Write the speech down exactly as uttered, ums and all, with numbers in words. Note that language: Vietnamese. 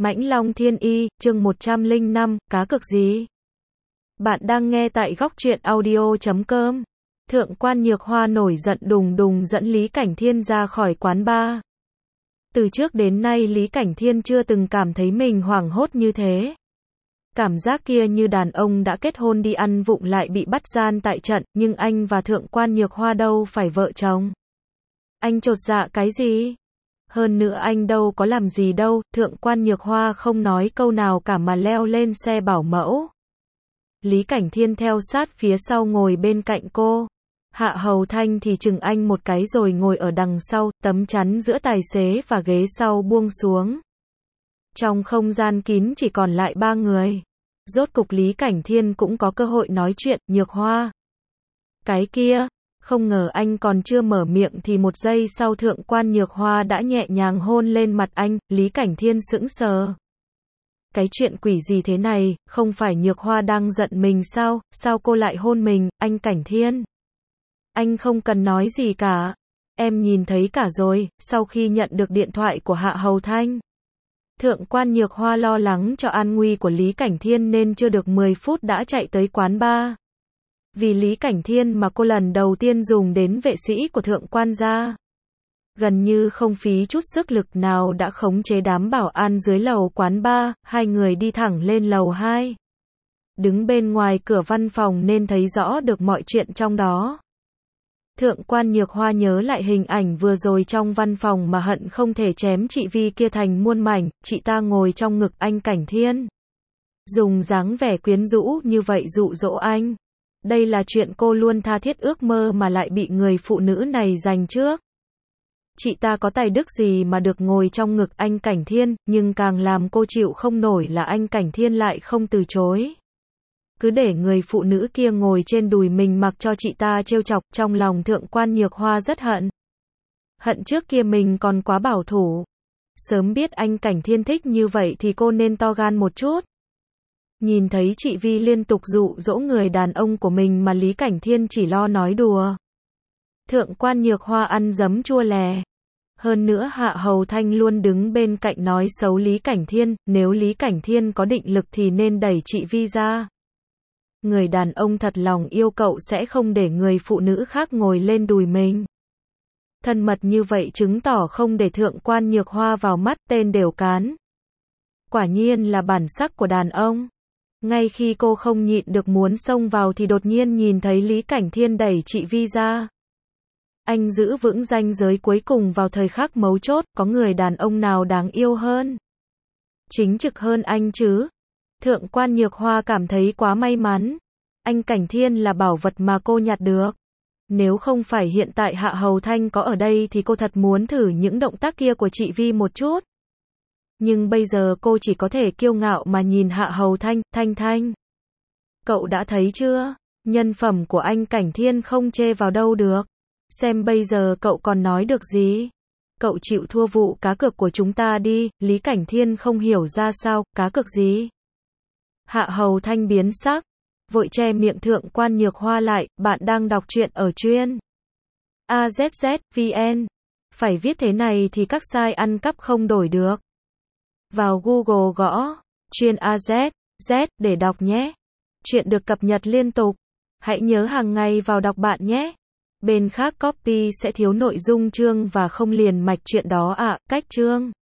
Mãnh Long Thiên Y, chương một trăm lẻ năm, cá cược gì? Bạn đang nghe tại góc truyện audio chấm com. Thượng quan Nhược Hoa nổi giận đùng đùng dẫn Lý Cảnh Thiên ra khỏi quán bar. Từ trước đến nay Lý Cảnh Thiên chưa từng cảm thấy mình hoảng hốt như thế. Cảm giác kia như đàn ông đã kết hôn đi ăn vụng lại bị bắt gian tại trận, nhưng anh và Thượng quan Nhược Hoa đâu phải vợ chồng. Anh chột dạ cái gì? Hơn nữa anh đâu có làm gì đâu, Thượng quan Nhược Hoa không nói câu nào cả mà leo lên xe bảo mẫu. Lý Cảnh Thiên theo sát phía sau ngồi bên cạnh cô. Hạ Hầu Thanh thì chừng anh một cái rồi ngồi ở đằng sau, tấm chắn giữa tài xế và ghế sau buông xuống. Trong không gian kín chỉ còn lại ba người. Rốt cục Lý Cảnh Thiên cũng có cơ hội nói chuyện, Nhược Hoa. Cái kia, không ngờ anh còn chưa mở miệng thì một giây sau Thượng quan Nhược Hoa đã nhẹ nhàng hôn lên mặt anh, Lý Cảnh Thiên sững sờ. Cái chuyện quỷ gì thế này, không phải Nhược Hoa đang giận mình sao, sao cô lại hôn mình, anh Cảnh Thiên. Anh không cần nói gì cả, em nhìn thấy cả rồi, sau khi nhận được điện thoại của Hạ Hầu Thanh. Thượng quan Nhược Hoa lo lắng cho an nguy của Lý Cảnh Thiên nên chưa được mười phút đã chạy tới quán bar. Vì Lý Cảnh Thiên mà cô lần đầu tiên dùng đến vệ sĩ của thượng quan gia. Gần như không phí chút sức lực nào đã khống chế đám bảo an dưới lầu quán bar, hai người đi thẳng lên lầu hai. Đứng bên ngoài cửa văn phòng nên thấy rõ được mọi chuyện trong đó. Thượng quan Nhược Hoa nhớ lại hình ảnh vừa rồi trong văn phòng mà hận không thể chém chị Vi kia thành muôn mảnh, chị ta ngồi trong ngực anh Cảnh Thiên. Dùng dáng vẻ quyến rũ như vậy dụ dỗ anh. Đây là chuyện cô luôn tha thiết ước mơ mà lại bị người phụ nữ này giành trước. Chị ta có tài đức gì mà được ngồi trong ngực anh Cảnh Thiên, nhưng càng làm cô chịu không nổi là anh Cảnh Thiên lại không từ chối. Cứ để người phụ nữ kia ngồi trên đùi mình mặc cho chị ta trêu chọc, trong lòng Thượng quan Nhược Hoa rất hận. Hận trước kia mình còn quá bảo thủ. Sớm biết anh Cảnh Thiên thích như vậy thì cô nên to gan một chút. Nhìn thấy chị Vi liên tục dụ dỗ người đàn ông của mình mà Lý Cảnh Thiên chỉ lo nói đùa. Thượng quan Nhược Hoa ăn dấm chua lè. Hơn nữa Hạ Hầu Thanh luôn đứng bên cạnh nói xấu Lý Cảnh Thiên, nếu Lý Cảnh Thiên có định lực thì nên đẩy chị Vi ra. Người đàn ông thật lòng yêu cậu sẽ không để người phụ nữ khác ngồi lên đùi mình. Thân mật như vậy chứng tỏ không để Thượng quan Nhược Hoa vào mắt, tên đều cán. Quả nhiên là bản sắc của đàn ông. Ngay khi cô không nhịn được muốn xông vào thì đột nhiên nhìn thấy Lý Cảnh Thiên đẩy chị Vi ra. Anh giữ vững ranh giới cuối cùng vào thời khắc mấu chốt, có người đàn ông nào đáng yêu hơn, chính trực hơn anh chứ? Thượng quan Nhược Hoa cảm thấy quá may mắn. Anh Cảnh Thiên là bảo vật mà cô nhặt được. Nếu không phải hiện tại Hạ Hầu Thanh có ở đây thì cô thật muốn thử những động tác kia của chị Vi một chút. Nhưng bây giờ cô chỉ có thể kiêu ngạo mà nhìn Hạ Hầu Thanh, Thanh Thanh. Cậu đã thấy chưa? Nhân phẩm của anh Cảnh Thiên không chê vào đâu được. Xem bây giờ cậu còn nói được gì? Cậu chịu thua vụ cá cược của chúng ta đi, Lý Cảnh Thiên không hiểu ra sao, cá cược gì? Hạ Hầu Thanh biến sắc, vội che miệng Thượng quan Nhược Hoa lại, bạn đang đọc truyện ở truyện a zét zét vê en. Phải viết thế này thì các site ăn cắp không đổi được. Vào Google gõ truyện a zét zét để đọc nhé. Truyện được cập nhật liên tục. Hãy nhớ hàng ngày vào đọc bạn nhé. Bên khác copy sẽ thiếu nội dung chương và không liền mạch truyện đó ạ, à, cách chương.